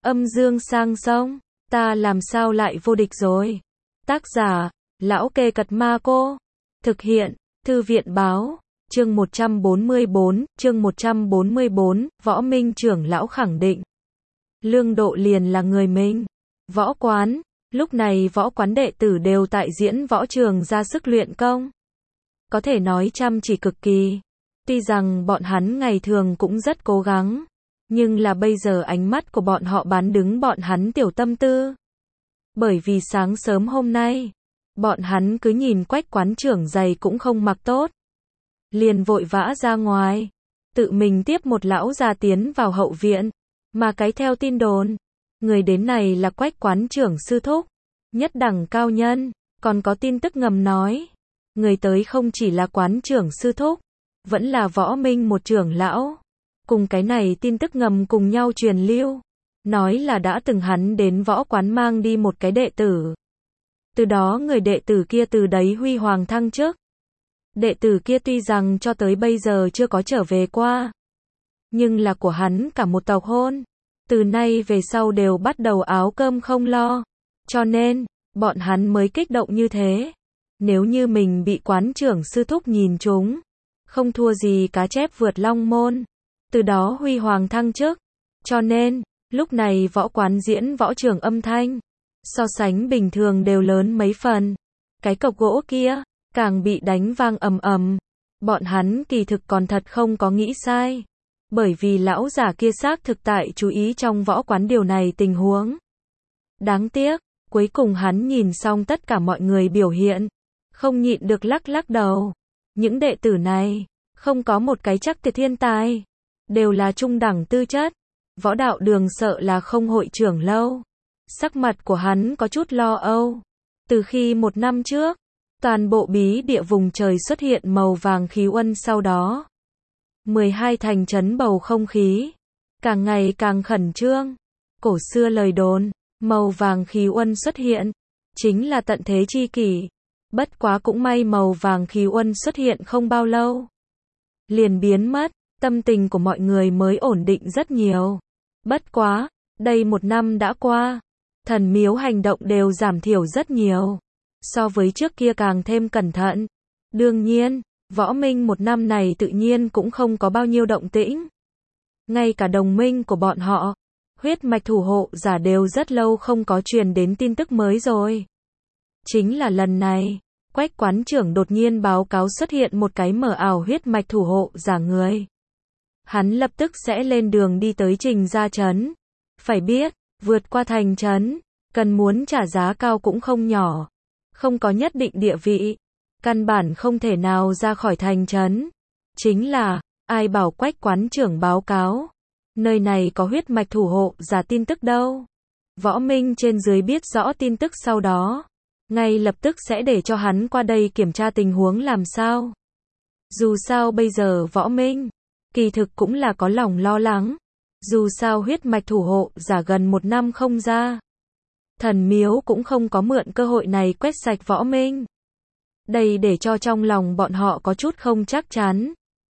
Âm dương sang sông, ta làm sao lại vô địch rồi. Tác giả, Lão Kê Cật Ma Cô. Thực hiện, Thư viện Báo. Chương 144, Võ Minh trưởng lão khẳng định. Lương Độ liền là người mình. Võ quán, lúc này võ quán đệ tử đều tại diễn võ trường ra sức luyện công. Có thể nói chăm chỉ cực kỳ. Tuy rằng bọn hắn ngày thường cũng rất cố gắng, nhưng là bây giờ ánh mắt của bọn họ bán đứng bọn hắn tiểu tâm tư. Bởi vì sáng sớm hôm nay, bọn hắn cứ nhìn Quách quán trưởng giày cũng không mặc tốt, liền vội vã ra ngoài, tự mình tiếp một lão già tiến vào hậu viện, mà cái theo tin đồn, người đến này là Quách quán trưởng sư thúc, nhất đẳng cao nhân, còn có tin tức ngầm nói, người tới không chỉ là quán trưởng sư thúc, vẫn là Võ Minh một trưởng lão. Cùng cái này tin tức ngầm cùng nhau truyền lưu, nói là đã từng hắn đến võ quán mang đi một cái đệ tử. Từ đó người đệ tử kia từ đấy huy hoàng thăng chức. Đệ tử kia tuy rằng cho tới bây giờ chưa có trở về qua, nhưng là của hắn cả một tộc hôn, từ nay về sau đều bắt đầu áo cơm không lo, cho nên, bọn hắn mới kích động như thế. Nếu như mình bị quán trưởng sư thúc nhìn trúng, không thua gì cá chép vượt long môn, từ đó huy hoàng thăng chức. Cho nên, lúc này võ quán diễn võ trường âm thanh, so sánh bình thường đều lớn mấy phần. Cái cọc gỗ kia, càng bị đánh vang ầm ầm. Bọn hắn kỳ thực còn thật không có nghĩ sai. Bởi vì lão giả kia xác thực tại chú ý trong võ quán điều này tình huống. Đáng tiếc, cuối cùng hắn nhìn xong tất cả mọi người biểu hiện, không nhịn được lắc lắc đầu. Những đệ tử này, không có một cái chắc tuyệt thiên tài, đều là trung đẳng tư chất. Võ đạo đường sợ là không hội trưởng lâu. Sắc mặt của hắn có chút lo âu. Từ khi một năm trước, toàn bộ bí địa vùng trời xuất hiện màu vàng khí uân, sau đó 12 thành trấn bầu không khí càng ngày càng khẩn trương. Cổ xưa lời đồn, màu vàng khí uân xuất hiện chính là tận thế chi kỷ. Bất quá cũng may màu vàng khí uân xuất hiện không bao lâu, liền biến mất, tâm tình của mọi người mới ổn định rất nhiều. Bất quá, đây một năm đã qua, thần miếu hành động đều giảm thiểu rất nhiều, so với trước kia càng thêm cẩn thận. Đương nhiên, Võ Minh một năm này tự nhiên cũng không có bao nhiêu động tĩnh. Ngay cả đồng minh của bọn họ, huyết mạch thủ hộ giả đều rất lâu không có truyền đến tin tức mới rồi. Chính là lần này, Quách quán trưởng đột nhiên báo cáo xuất hiện một cái mờ ảo huyết mạch thủ hộ giả người. Hắn lập tức sẽ lên đường đi tới Trình Gia trấn. Phải biết, vượt qua thành trấn, cần muốn trả giá cao cũng không nhỏ. Không có nhất định địa vị, căn bản không thể nào ra khỏi thành trấn. Chính là, ai bảo Quách quán trưởng báo cáo, nơi này có huyết mạch thủ hộ giả tin tức đâu. Võ Minh trên dưới biết rõ tin tức sau đó, ngay lập tức sẽ để cho hắn qua đây kiểm tra tình huống làm sao. Dù sao bây giờ Võ Minh, kỳ thực cũng là có lòng lo lắng. Dù sao huyết mạch thủ hộ giả gần một năm không ra. Thần miếu cũng không có mượn cơ hội này quét sạch Võ Minh. Đây để cho trong lòng bọn họ có chút không chắc chắn.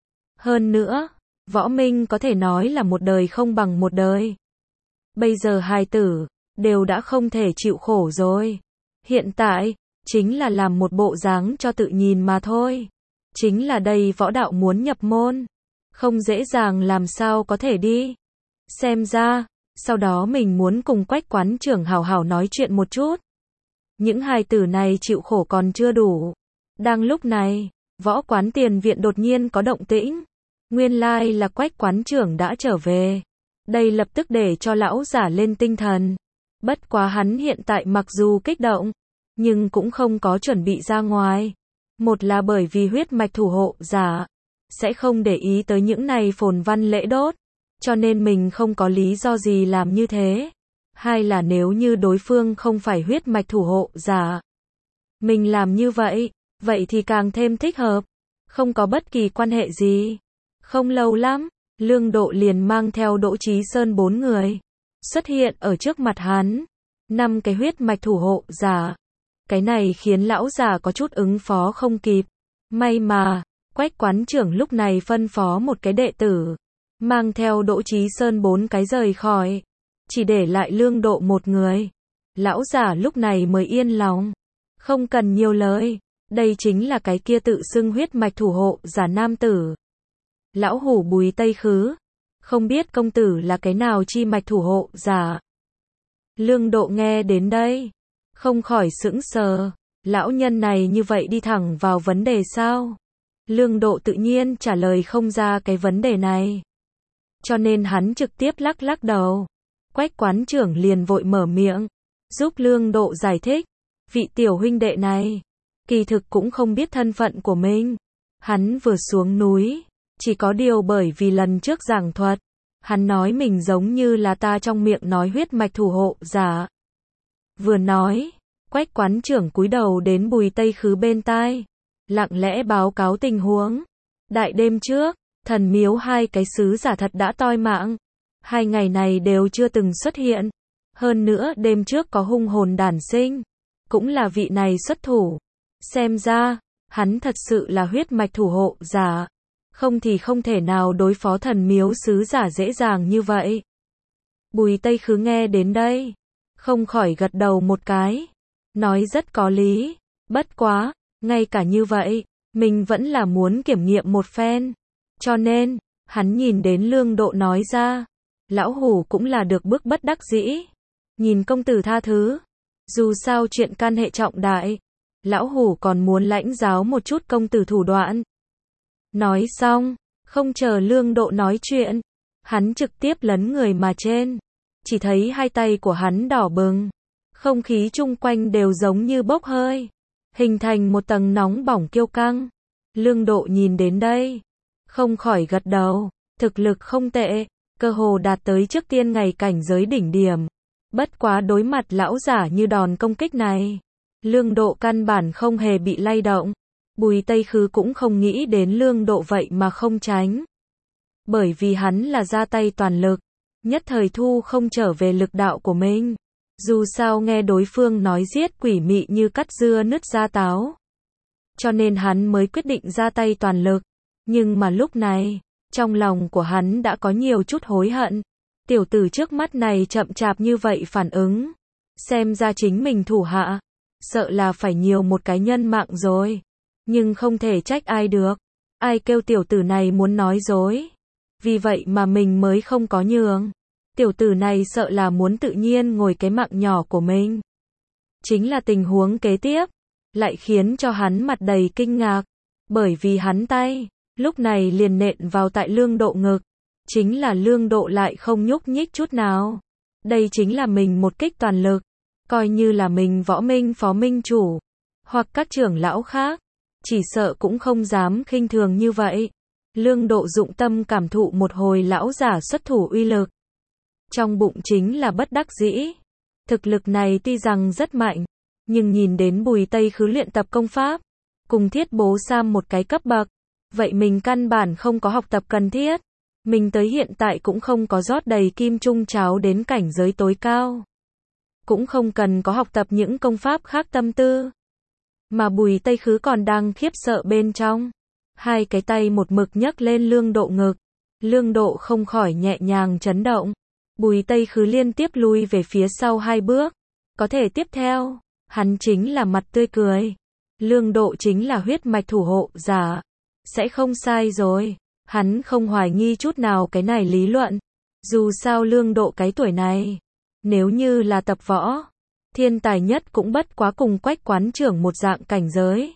Hơn nữa, Võ Minh có thể nói là một đời không bằng một đời. Bây giờ hài tử, đều đã không thể chịu khổ rồi. Hiện tại, chính là làm một bộ dáng cho tự nhìn mà thôi. Chính là đây võ đạo muốn nhập môn, không dễ dàng làm sao có thể đi. Xem ra, sau đó mình muốn cùng Quách quán trưởng hảo hảo nói chuyện một chút. Những hài tử này chịu khổ còn chưa đủ. Đang lúc này, võ quán tiền viện đột nhiên có động tĩnh. Nguyên lai là Quách quán trưởng đã trở về. Đây lập tức để cho lão giả lên tinh thần. Bất quá hắn hiện tại mặc dù kích động, nhưng cũng không có chuẩn bị ra ngoài. Một là bởi vì huyết mạch thủ hộ giả sẽ không để ý tới những này phồn văn lễ đốt, cho nên mình không có lý do gì làm như thế. Hai là nếu như đối phương không phải huyết mạch thủ hộ giả, mình làm như vậy, vậy thì càng thêm thích hợp. Không có bất kỳ quan hệ gì. Không lâu lắm, Lương Độ liền mang theo Đỗ Chí Sơn 4 người xuất hiện ở trước mặt hắn. 5 cái huyết mạch thủ hộ giả. Cái này khiến lão già có chút ứng phó không kịp. May mà, Quách quán trưởng lúc này phân phó một cái đệ tử, mang theo Đỗ Chí Sơn 4 cái rời khỏi. chỉ để lại Lương Độ một người. Lão giả lúc này mới yên lòng. Không cần nhiều lời, đây chính là cái kia tự xưng huyết mạch thủ hộ giả nam tử. Lão hủ Bùi Tây Khứ, không biết công tử là cái nào chi mạch thủ hộ giả. Lương Độ nghe đến đây, không khỏi sững sờ, lão nhân này như vậy đi thẳng vào vấn đề sao? Lương Độ tự nhiên trả lời không ra cái vấn đề này. Cho nên hắn trực tiếp lắc lắc đầu. Quách quán trưởng liền vội mở miệng, giúp Lương Độ giải thích. Vị tiểu huynh đệ này, kỳ thực cũng không biết thân phận của mình. Hắn vừa xuống núi, chỉ có điều bởi vì lần trước giảng thuật, hắn nói mình giống như là ta trong miệng nói huyết mạch thủ hộ giả. Vừa nói, Quách quán trưởng cúi đầu đến Bùi Tây Khứ bên tai, lặng lẽ báo cáo tình huống. Đại đêm trước, thần miếu hai cái sứ giả thật đã toi mạng. 2 ngày này đều chưa từng xuất hiện. Hơn nữa đêm trước có hung hồn đản sinh, cũng là vị này xuất thủ. Xem ra, hắn thật sự là huyết mạch thủ hộ giả. Không thì không thể nào đối phó thần miếu sứ giả dễ dàng như vậy. Bùi Tây Khứ nghe đến đây, không khỏi gật đầu một cái. Nói rất có lý, bất quá, ngay cả như vậy, mình vẫn là muốn kiểm nghiệm một phen. Cho nên, hắn nhìn đến Lương Độ nói ra, lão hủ cũng là được bức bất đắc dĩ. Nhìn công tử tha thứ, dù sao chuyện can hệ trọng đại, lão hủ còn muốn lãnh giáo một chút công tử thủ đoạn. Nói xong, không chờ Lương Độ nói chuyện, hắn trực tiếp lấn người mà trên. Chỉ thấy hai tay của hắn đỏ bừng, không khí chung quanh đều giống như bốc hơi, hình thành một tầng nóng bỏng kiêu căng. Lương Độ nhìn đến đây, không khỏi gật đầu, thực lực không tệ, cơ hồ đạt tới trước tiên ngày cảnh giới đỉnh điểm. Bất quá đối mặt lão giả như đòn công kích này, Lương Độ căn bản không hề bị lay động. Bùi Tây Khứ cũng không nghĩ đến Lương Độ vậy mà không tránh. Bởi vì hắn là ra tay toàn lực, nhất thời thu không trở về lực đạo của mình. Dù sao nghe đối phương nói giết quỷ mị như cắt dưa nứt da táo. Cho nên hắn mới quyết định ra tay toàn lực. Nhưng mà lúc này, trong lòng của hắn đã có nhiều chút hối hận. Tiểu tử trước mắt này chậm chạp như vậy phản ứng. Xem ra chính mình thủ hạ, sợ là phải nhiều một cái nhân mạng rồi. Nhưng không thể trách ai được. Ai kêu tiểu tử này muốn nói dối. Vì vậy mà mình mới không có nhường. Tiểu tử này sợ là muốn tự nhiên ngồi cái mạng nhỏ của mình. Chính là tình huống kế tiếp, lại khiến cho hắn mặt đầy kinh ngạc. Bởi vì hắn tay, lúc này liền nện vào tại Lương Độ ngực. Chính là Lương Độ lại không nhúc nhích chút nào. Đây chính là mình một kích toàn lực. Coi như là mình Võ Minh phó minh chủ, hoặc các trưởng lão khác, chỉ sợ cũng không dám khinh thường như vậy. Lương Độ dụng tâm cảm thụ một hồi lão giả xuất thủ uy lực. Trong bụng chính là bất đắc dĩ. Thực lực này tuy rằng rất mạnh, nhưng nhìn đến Bùi Tây Khứ luyện tập công pháp, cùng Thiết Bố Sam một cái cấp bậc, vậy mình căn bản không có học tập cần thiết. Mình tới hiện tại cũng không có rót đầy kim trung cháo đến cảnh giới tối cao. Cũng không cần có học tập những công pháp khác tâm tư. Mà Bùi Tây Khứ còn đang khiếp sợ bên trong. Hai cái tay một mực nhấc lên Lương Độ ngực. Lương Độ không khỏi nhẹ nhàng chấn động. Bùi Tây Khứ liên tiếp lui về phía sau 2 bước. Có thể tiếp theo, hắn chính là mặt tươi cười. Lương Độ chính là huyết mạch thủ hộ giả. Sẽ không sai rồi. Hắn không hoài nghi chút nào cái này lý luận. Dù sao Lương Độ cái tuổi này, nếu như là tập võ, thiên tài nhất cũng bất quá cùng Quách quán trưởng một dạng cảnh giới.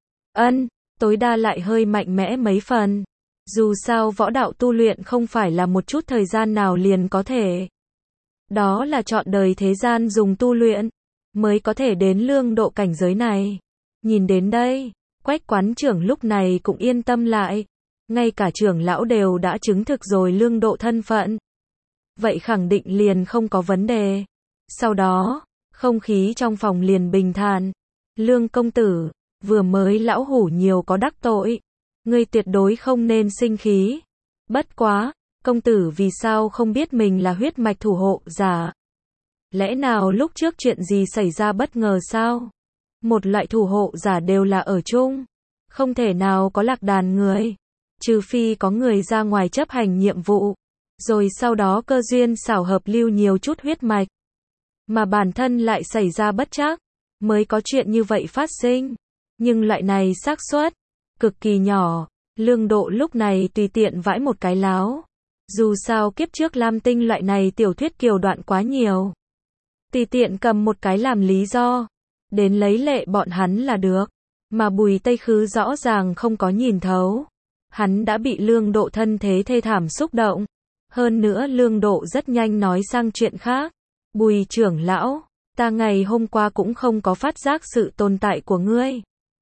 Tối đa lại hơi mạnh mẽ mấy phần. Dù sao võ đạo tu luyện không phải là một chút thời gian nào liền có thể. Đó là trọn đời thế gian dùng tu luyện, mới có thể đến Lương Độ cảnh giới này. Nhìn đến đây, Quách quán trưởng lúc này cũng yên tâm lại. Ngay cả trưởng lão đều đã chứng thực rồi Lương Độ thân phận. Vậy khẳng định liền không có vấn đề. Sau đó, không khí trong phòng liền bình thản. Lương công tử, vừa mới lão hủ nhiều có đắc tội. Ngươi tuyệt đối không nên sinh khí. Bất quá, công tử vì sao không biết mình là huyết mạch thủ hộ giả? Lẽ nào lúc trước chuyện gì xảy ra bất ngờ sao? Một loại thủ hộ giả đều là ở chung. Không thể nào có lạc đàn người. Trừ phi có người ra ngoài chấp hành nhiệm vụ. rồi sau đó cơ duyên xảo hợp lưu nhiều chút huyết mạch, mà bản thân lại xảy ra bất trắc, mới có chuyện như vậy phát sinh. Nhưng loại này xác suất cực kỳ nhỏ, Lương Độ lúc này tùy tiện vãi một cái láo. Dù sao kiếp trước Lam Tinh loại này tiểu thuyết kiều đoạn quá nhiều. Tùy tiện cầm một cái làm lý do, đến lấy lệ bọn hắn là được. Mà Bùi Tây Khứ rõ ràng không có nhìn thấu. Hắn đã bị Lương Độ thân thế thê thảm xúc động. Hơn nữa Lương Độ rất nhanh nói sang chuyện khác. Bùi trưởng lão, ta ngày hôm qua cũng không có phát giác sự tồn tại của ngươi.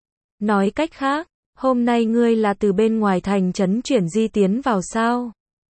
Nói cách khác, hôm nay ngươi là từ bên ngoài thành trấn chuyển di tiến vào sao?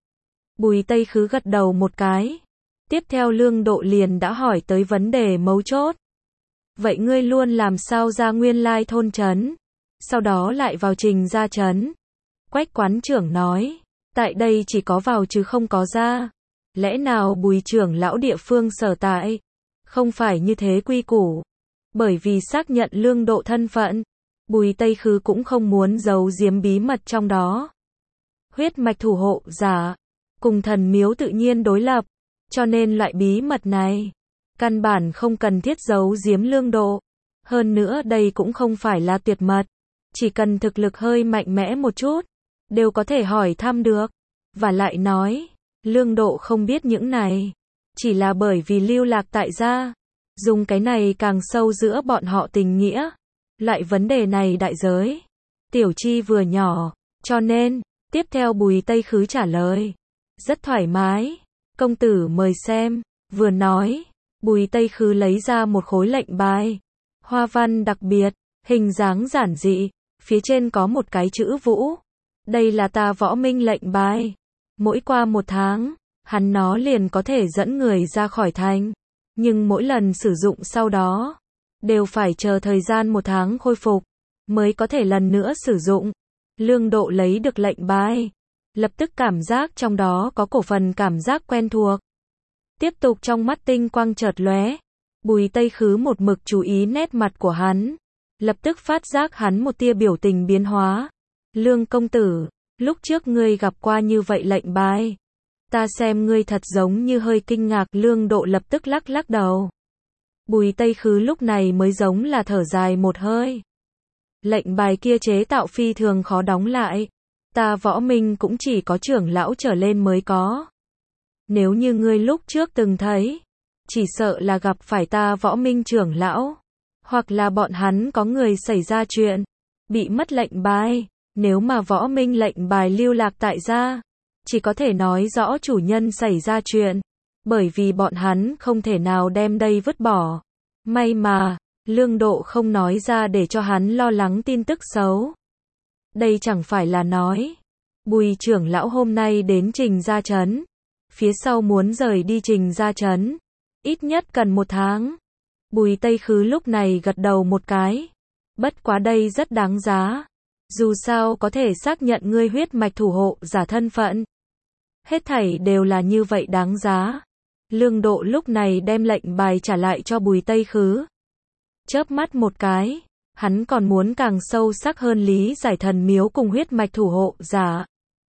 Bùi Tây Khứ gật đầu một cái. Tiếp theo Lương Độ liền đã hỏi tới vấn đề mấu chốt. Vậy ngươi luôn làm sao ra nguyên lai thôn trấn? Sau đó lại vào Trình Gia trấn. Quách quán trưởng nói, tại đây chỉ có vào chứ không có ra. Lẽ nào Bùi trưởng lão địa phương sở tại? Không phải như thế quy củ. Bởi vì xác nhận Lương Độ thân phận, Bùi Tây Khứ cũng không muốn giấu giếm bí mật trong đó. Huyết mạch thủ hộ giả, cùng thần miếu tự nhiên đối lập, cho nên loại bí mật này, căn bản không cần thiết giấu giếm Lương Độ. Hơn nữa đây cũng không phải là tuyệt mật, chỉ cần thực lực hơi mạnh mẽ một chút, đều có thể hỏi thăm được. Và lại nói, Lương Độ không biết những này, chỉ là bởi vì lưu lạc tại gia, dùng cái này càng sâu giữa bọn họ tình nghĩa. Lại vấn đề này đại giới, tiểu chi vừa nhỏ, cho nên, tiếp theo Bùi Tây Khứ trả lời, rất thoải mái, công tử mời xem, vừa nói, Bùi Tây Khứ lấy ra một khối lệnh bài, hoa văn đặc biệt, hình dáng giản dị, phía trên có một cái chữ Vũ, đây là ta Võ Minh lệnh bài, mỗi qua một tháng, hắn nó liền có thể dẫn người ra khỏi thành, nhưng mỗi lần sử dụng sau đó, đều phải chờ thời gian một tháng khôi phục, mới có thể lần nữa sử dụng. Lương Độ lấy được lệnh bài, lập tức cảm giác trong đó có cổ phần cảm giác quen thuộc. Tiếp tục trong mắt tinh quang chợt lóe, Bùi Tây Khứ một mực chú ý nét mặt của hắn, lập tức phát giác hắn một tia biểu tình biến hóa. Lương công tử, lúc trước ngươi gặp qua như vậy lệnh bài, ta xem ngươi thật giống như hơi kinh ngạc. Lương Độ lập tức lắc lắc đầu. Bùi Tây Khứ lúc này mới giống là thở dài một hơi. Lệnh bài kia chế tạo phi thường khó đóng lại, ta Võ Minh cũng chỉ có trưởng lão trở lên mới có. Nếu như ngươi lúc trước từng thấy, chỉ sợ là gặp phải ta Võ Minh trưởng lão, hoặc là bọn hắn có người xảy ra chuyện, bị mất lệnh bài. Nếu mà Võ Minh lệnh bài lưu lạc tại gia, chỉ có thể nói rõ chủ nhân xảy ra chuyện, bởi vì bọn hắn không thể nào đem đây vứt bỏ. May mà, Lương Độ không nói ra để cho hắn lo lắng tin tức xấu. Đây chẳng phải là nói, Bùi trưởng lão hôm nay đến Trình Gia trấn, phía sau muốn rời đi Trình Gia trấn, ít nhất cần một tháng. Bùi Tây Khứ lúc này gật đầu một cái. Bất quá đây rất đáng giá. Dù sao có thể xác nhận ngươi huyết mạch thủ hộ giả thân phận. Hết thảy đều là như vậy đáng giá. Lương Độ lúc này đem lệnh bài trả lại cho Bùi Tây Khứ. Chớp mắt một cái, hắn còn muốn càng sâu sắc hơn lý giải thần miếu cùng huyết mạch thủ hộ giả.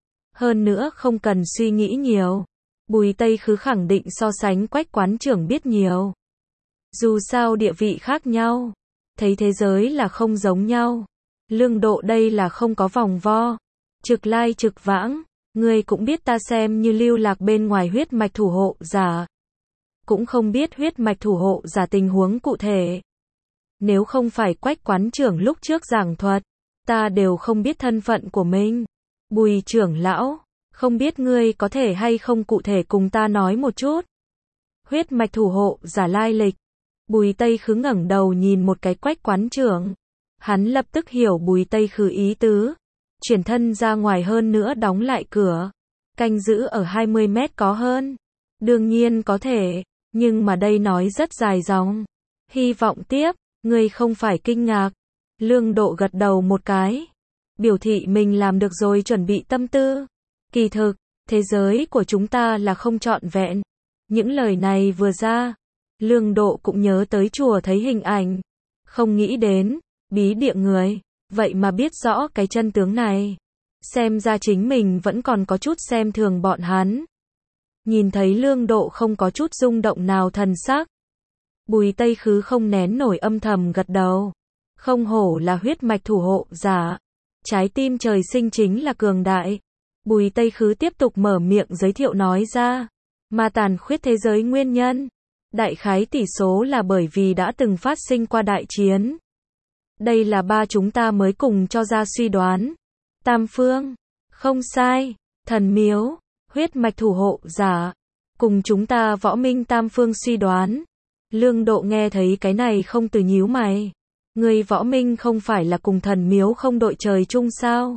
Hơn nữa không cần suy nghĩ nhiều. Bùi Tây Khứ khẳng định so sánh Quách quán trưởng biết nhiều. Dù sao địa vị khác nhau, thấy thế giới là không giống nhau. Lương Độ đây là không có vòng vo, trực lai trực vãng. Ngươi cũng biết ta xem như lưu lạc bên ngoài huyết mạch thủ hộ giả, cũng không biết huyết mạch thủ hộ giả tình huống cụ thể. Nếu không phải Quách quán trưởng lúc trước giảng thuật, ta đều không biết thân phận của mình. Bùi trưởng lão, không biết ngươi có thể hay không cụ thể cùng ta nói một chút. Huyết mạch thủ hộ giả lai lịch. Bùi Tây Khứ ngẩng đầu nhìn một cái Quách quán trưởng. Hắn lập tức hiểu Bùi Tây Khứ ý tứ. Chuyển thân ra ngoài, hơn nữa đóng lại cửa. Canh giữ ở 20 mét có hơn. Đương nhiên có thể, nhưng mà đây nói rất dài dòng. Hy vọng tiếp, ngươi không phải kinh ngạc. Lương Độ gật đầu một cái. Biểu thị mình làm được rồi, chuẩn bị tâm tư. Kỳ thực, thế giới của chúng ta là không trọn vẹn. Những lời này vừa ra, Lương Độ cũng nhớ tới chùa thấy hình ảnh. Không nghĩ đến, bí địa người, vậy mà biết rõ cái chân tướng này. Xem ra chính mình vẫn còn có chút xem thường bọn hắn. Nhìn thấy Lương Độ không có chút rung động nào thần sắc. Bùi Tây Khứ không nén nổi âm thầm gật đầu. Không hổ là huyết mạch thủ hộ giả. Trái tim trời sinh chính là cường đại. Bùi Tây Khứ tiếp tục mở miệng giới thiệu nói ra. Mà tàn khuyết thế giới nguyên nhân. Đại khái tỷ số là bởi vì đã từng phát sinh qua đại chiến. Đây là ba chúng ta mới cùng cho ra suy đoán. Tam phương. Không sai. Thần miếu. Huyết mạch thủ hộ giả. Cùng chúng ta võ minh tam phương suy đoán. Lương Độ nghe thấy cái này không từ nhíu mày. Người võ minh không phải là cùng thần miếu không đội trời chung sao?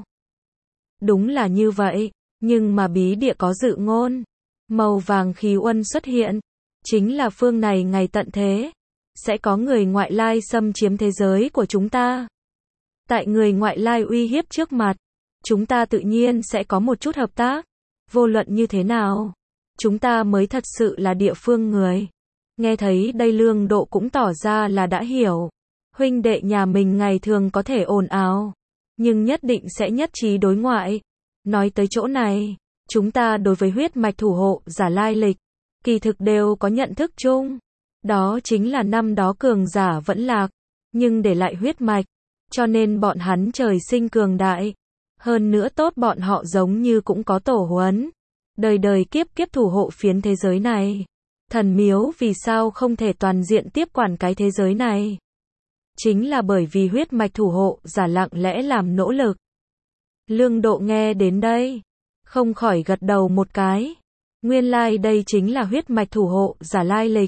Đúng là như vậy. Nhưng mà bí địa có dự ngôn. Màu vàng khí uân xuất hiện. Chính là phương này ngày tận thế. Sẽ có người ngoại lai xâm chiếm thế giới của chúng ta. Tại người ngoại lai uy hiếp trước mặt. Chúng ta tự nhiên sẽ có một chút hợp tác. Vô luận như thế nào. Chúng ta mới thật sự là địa phương người. Nghe thấy đây Lương Độ cũng tỏ ra là đã hiểu. Huynh đệ nhà mình ngày thường có thể ồn ào. Nhưng nhất định sẽ nhất trí đối ngoại. Nói tới chỗ này. Chúng ta đối với huyết mạch thủ hộ giả lai lịch. Kỳ thực đều có nhận thức chung. Đó chính là năm đó cường giả vẫn lạc. Nhưng để lại huyết mạch. Cho nên bọn hắn trời sinh cường đại. Hơn nữa tốt bọn họ giống như cũng có tổ huấn. Đời đời kiếp kiếp thủ hộ phiến thế giới này. Thần miếu vì sao không thể toàn diện tiếp quản cái thế giới này? Chính là bởi vì huyết mạch thủ hộ giả lặng lẽ làm nỗ lực. Lương Độ nghe đến đây. Không khỏi gật đầu một cái. Nguyên lai đây chính là huyết mạch thủ hộ giả lai lịch.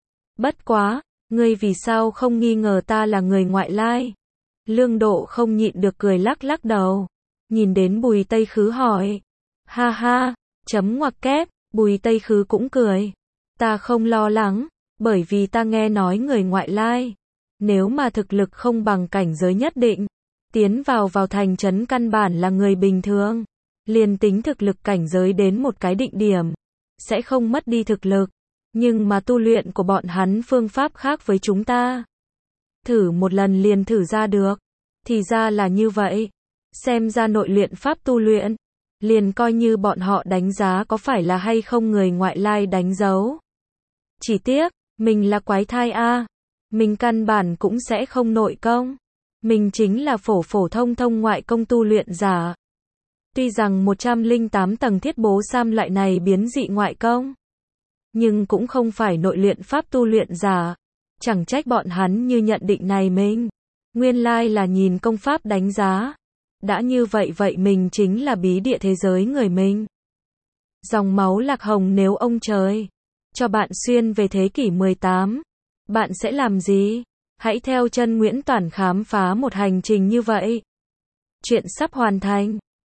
Bất quá, ngươi vì sao không nghi ngờ ta là người ngoại lai? Lương Độ không nhịn được cười lắc lắc đầu. Nhìn đến Bùi Tây Khứ hỏi. Ha ha, chấm ngoặc kép, Bùi Tây Khứ cũng cười. Ta không lo lắng, bởi vì ta nghe nói người ngoại lai. Nếu mà thực lực không bằng cảnh giới nhất định, tiến vào thành trấn căn bản là người bình thường. Liền tính thực lực cảnh giới đến một cái định điểm, sẽ không mất đi thực lực. Nhưng mà tu luyện của bọn hắn phương pháp khác với chúng ta. Thử một lần liền thử ra được. Thì ra là như vậy. Xem ra nội luyện pháp tu luyện. Liền coi như bọn họ đánh giá có phải là hay không người ngoại lai đánh dấu. Chỉ tiếc, mình là quái thai a. Mình căn bản cũng sẽ không nội công. Mình chính là phổ thông ngoại công tu luyện giả. Tuy rằng 108 tầng thiết bố sam loại này biến dị ngoại công. Nhưng cũng không phải nội luyện pháp tu luyện giả. Chẳng trách bọn hắn như nhận định này mình. Nguyên lai là nhìn công pháp đánh giá. Đã như vậy mình chính là bí địa thế giới người mình. Dòng máu lạc hồng nếu ông trời cho bạn xuyên về thế kỷ 18, bạn sẽ làm gì? Hãy theo chân Nguyễn Toản khám phá một hành trình như vậy. Chuyện sắp hoàn thành.